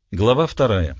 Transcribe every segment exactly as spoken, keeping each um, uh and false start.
Глава вторая.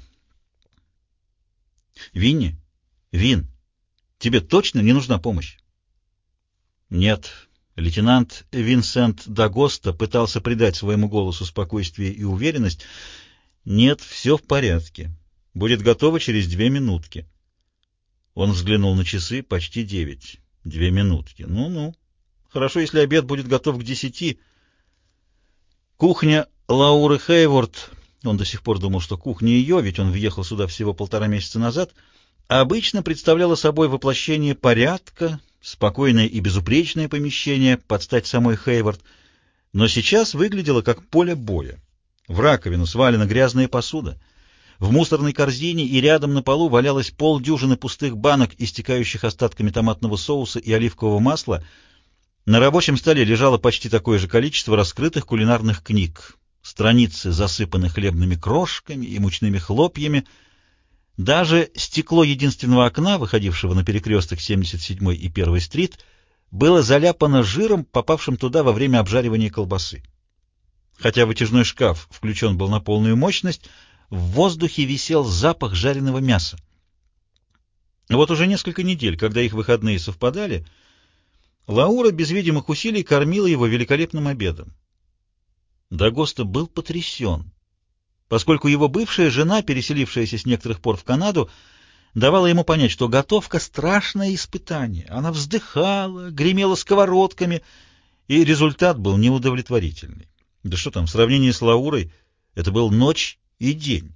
Винни? Вин, тебе точно не нужна помощь? Нет. Лейтенант Винсент Д'Агоста пытался придать своему голосу спокойствие и уверенность. Нет, все в порядке. Будет готово через две минутки. Он взглянул на часы. Почти девять. Две минутки. Ну-ну. Хорошо, если обед будет готов к десяти. Кухня Лауры Хейворд. Он до сих пор думал, что кухня ее, ведь он въехал сюда всего полтора месяца назад, обычно представляла собой воплощение порядка, спокойное и безупречное помещение под стать самой Хейворд, но сейчас выглядело как поле боя. В раковину свалена грязная посуда, в мусорной корзине и рядом на полу валялось полдюжины пустых банок, истекающих остатками томатного соуса и оливкового масла. На рабочем столе лежало почти такое же количество раскрытых кулинарных книг. Страницы засыпаны хлебными крошками и мучными хлопьями. Даже стекло единственного окна, выходившего на перекресток семьдесят седьмой и первой стрит, было заляпано жиром, попавшим туда во время обжаривания колбасы. Хотя вытяжной шкаф включен был на полную мощность, в воздухе висел запах жареного мяса. Вот уже несколько недель, когда их выходные совпадали, Лаура без видимых усилий кормила его великолепным обедом. Д'Агоста был потрясен, поскольку его бывшая жена, переселившаяся с некоторых пор в Канаду, давала ему понять, что готовка — страшное испытание. Она вздыхала, гремела сковородками, и результат был неудовлетворительный. Да что там, в сравнении с Лаурой это был ночь и день.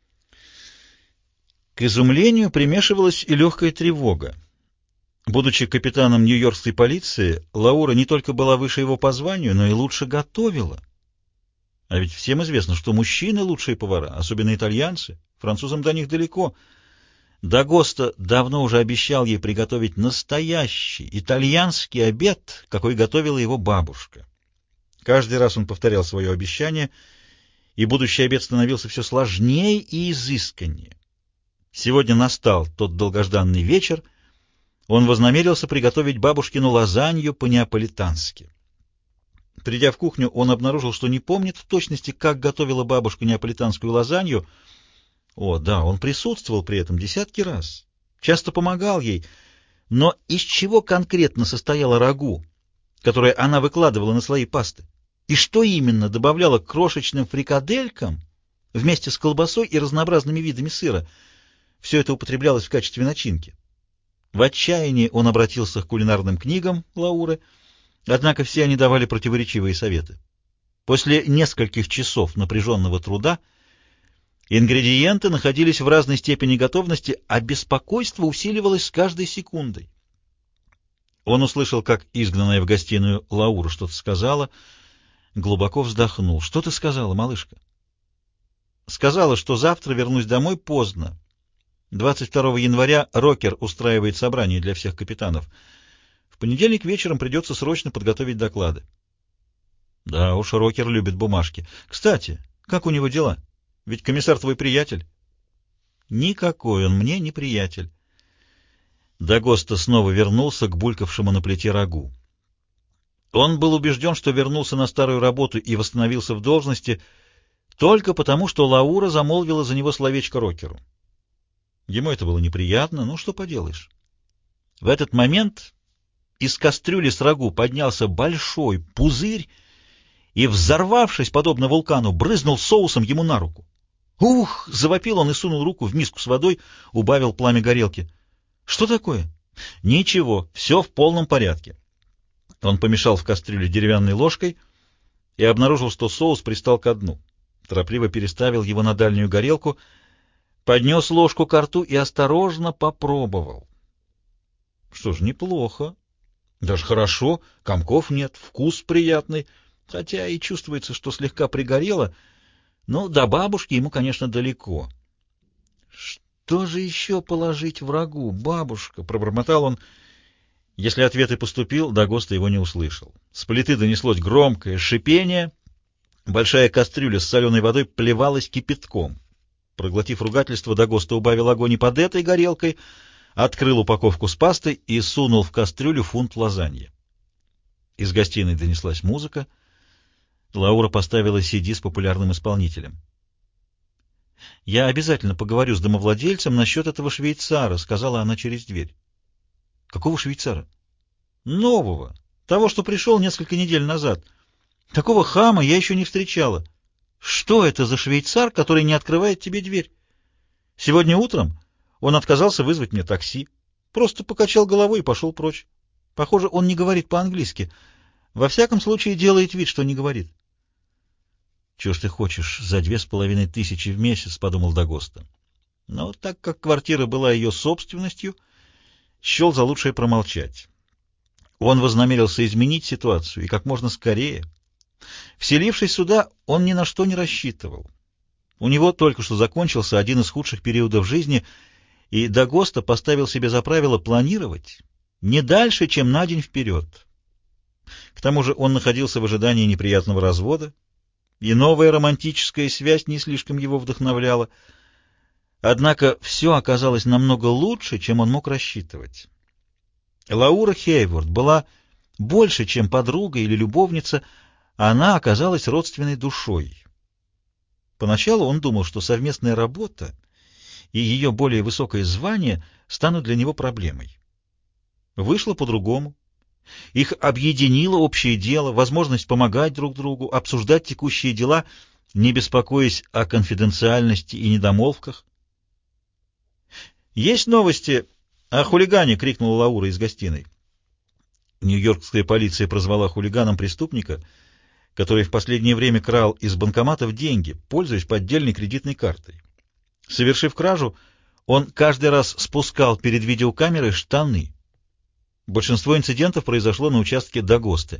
К изумлению примешивалась и легкая тревога. Будучи капитаном нью-йоркской полиции, Лаура не только была выше его по званию, но и лучше готовила. А ведь всем известно, что мужчины — лучшие повара, особенно итальянцы. Французам до них далеко. Д'Агоста давно уже обещал ей приготовить настоящий итальянский обед, какой готовила его бабушка. Каждый раз он повторял свое обещание, и будущий обед становился все сложнее и изысканнее. Сегодня настал тот долгожданный вечер. Он вознамерился приготовить бабушкину лазанью по-неаполитански. Придя в кухню, он обнаружил, что не помнит в точности, как готовила бабушка неаполитанскую лазанью. О, да, он присутствовал при этом десятки раз, часто помогал ей, но из чего конкретно состояло рагу, которое она выкладывала на слои пасты, и что именно добавляла к крошечным фрикаделькам вместе с колбасой и разнообразными видами сыра, все это употреблялось в качестве начинки. В отчаянии он обратился к кулинарным книгам Лауры, однако все они давали противоречивые советы. После нескольких часов напряженного труда ингредиенты находились в разной степени готовности, а беспокойство усиливалось с каждой секундой. Он услышал, как изгнанная в гостиную Лаура что-то сказала, глубоко вздохнул. «Что ты сказала, малышка?» «Сказала, что завтра вернусь домой поздно. двадцать второго января Рокер устраивает собрание для всех капитанов. В понедельник вечером придется срочно подготовить доклады». «Да уж, Рокер любит бумажки. Кстати, как у него дела? Ведь комиссар твой приятель». «Никакой он мне не приятель». Д'Агоста снова вернулся к булькавшему на плите рагу. Он был убежден, что вернулся на старую работу и восстановился в должности только потому, что Лаура замолвила за него словечко Рокеру. Ему это было неприятно, ну что поделаешь. В этот момент из кастрюли с рагу поднялся большой пузырь и, взорвавшись, подобно вулкану, брызнул соусом ему на руку. «Ух!» — завопил он и сунул руку в миску с водой, убавил пламя горелки. «Что такое?» «Ничего, все в полном порядке». Он помешал в кастрюле деревянной ложкой и обнаружил, что соус пристал ко дну. Торопливо переставил его на дальнюю горелку, поднес ложку ко рту и осторожно попробовал. Что ж, неплохо. Даже хорошо, комков нет, вкус приятный, хотя и чувствуется, что слегка пригорело, но до бабушки ему, конечно, далеко. «Что же еще положить в рагу, бабушка?» — пробормотал он. Если ответ и поступил, Д'Агоста его не услышал. С плиты донеслось громкое шипение, большая кастрюля с соленой водой плевалась кипятком. Проглотив ругательство, Д'Агоста убавил огонь и под этой горелкой, открыл упаковку с пастой и сунул в кастрюлю фунт лазаньи. Из гостиной донеслась музыка. Лаура поставила си ди с популярным исполнителем. «Я обязательно поговорю с домовладельцем насчет этого швейцара», — сказала она через дверь. «Какого швейцара?» «Нового. Того, что пришел несколько недель назад. Такого хама я еще не встречала. Что это за швейцар, который не открывает тебе дверь? Сегодня утром он отказался вызвать мне такси. Просто покачал головой и пошел прочь. Похоже, он не говорит по-английски. Во всяком случае, делает вид, что не говорит». «Чего ж ты хочешь за две с половиной тысячи в месяц?» — подумал Дагоста. Но так как квартира была ее собственностью, счел за лучшее промолчать. Он вознамерился изменить ситуацию и как можно скорее. Вселившись сюда, он ни на что не рассчитывал. У него только что закончился один из худших периодов жизни, и Дагоста поставил себе за правило планировать не дальше, чем на день вперед. К тому же он находился в ожидании неприятного развода, и новая романтическая связь не слишком его вдохновляла. Однако все оказалось намного лучше, чем он мог рассчитывать. Лаура Хейворд была больше, чем подруга или любовница, она оказалась родственной душой. Поначалу он думал, что совместная работа и ее более высокое звание станут для него проблемой. Вышло по-другому. Их объединило общее дело, возможность помогать друг другу, обсуждать текущие дела, не беспокоясь о конфиденциальности и недомолвках. «Есть новости о хулигане!» — крикнула Лаура из гостиной. Нью-Йоркская полиция прозвала хулиганом преступника, который в последнее время крал из банкоматов деньги, пользуясь поддельной кредитной картой. Совершив кражу, он каждый раз спускал перед видеокамерой штаны. Большинство инцидентов произошло на участке Дагосты.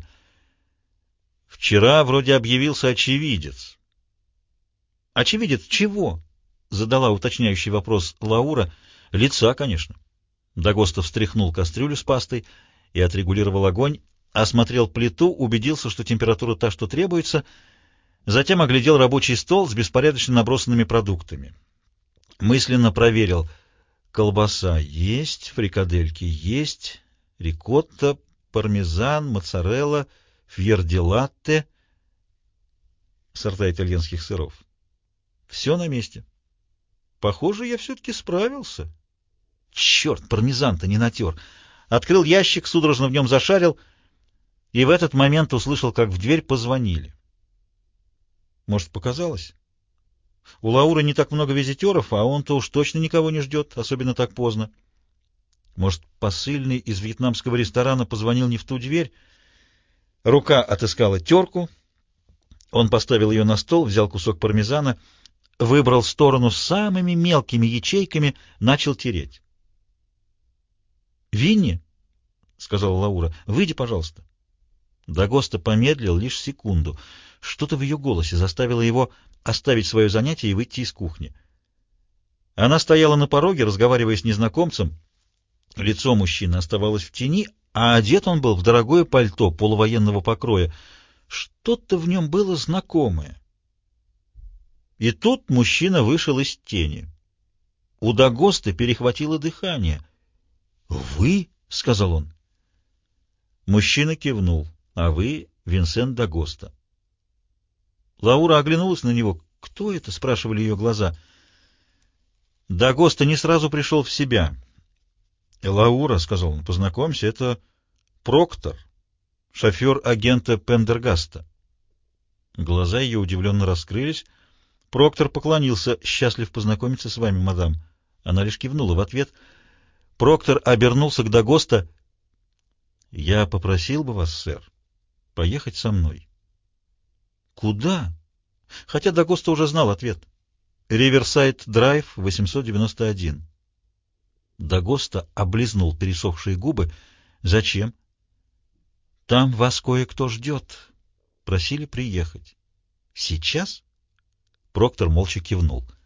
Вчера вроде объявился очевидец. «Очевидец чего?» — задала уточняющий вопрос Лаура. «Лица, конечно». Дагоста встряхнул кастрюлю с пастой и отрегулировал огонь, осмотрел плиту, убедился, что температура та, что требуется, затем оглядел рабочий стол с беспорядочно набросанными продуктами. Мысленно проверил: колбаса есть, фрикадельки есть, рикотта, пармезан, моцарелла, фьер-ди-латте, сорта итальянских сыров. Все на месте. Похоже, я все-таки справился. Черт, пармезан-то не натер. Открыл ящик, судорожно в нем зашарил, и в этот момент услышал, как в дверь позвонили. Может, показалось? У Лауры не так много визитеров, а он-то уж точно никого не ждет, особенно так поздно. Может, посыльный из вьетнамского ресторана позвонил не в ту дверь? Рука отыскала терку. Он поставил ее на стол, взял кусок пармезана, выбрал сторону с самыми мелкими ячейками, начал тереть. «Винни», — сказала Лаура, — «выйди, пожалуйста». Дагоста помедлил лишь секунду. Что-то в ее голосе заставило его оставить свое занятие и выйти из кухни. Она стояла на пороге, разговаривая с незнакомцем. Лицо мужчины оставалось в тени, а одет он был в дорогое пальто полувоенного покроя. Что-то в нем было знакомое. И тут мужчина вышел из тени. У Дагосты перехватило дыхание. «Вы?» — сказал он. Мужчина кивнул. «А вы Винсент Дагоста». Лаура оглянулась на него. «Кто это?» — спрашивали ее глаза. Дагоста не сразу пришел в себя. «Лаура», — сказал он, — «познакомься, это Проктор, шофер агента Пендергаста». Глаза ее удивленно раскрылись. Проктор поклонился. «Счастлив познакомиться с вами, мадам». Она лишь кивнула в ответ. Проктор обернулся к Дагоста. «Я попросил бы вас, сэр, поехать со мной». «Куда?» Хотя Дагоста уже знал ответ. «Риверсайд-драйв, восемьсот девяносто один». Дагоста облизнул пересохшие губы. «Зачем?» «Там вас кое-кто ждет. Просили приехать». «Сейчас?» Проктор молча кивнул.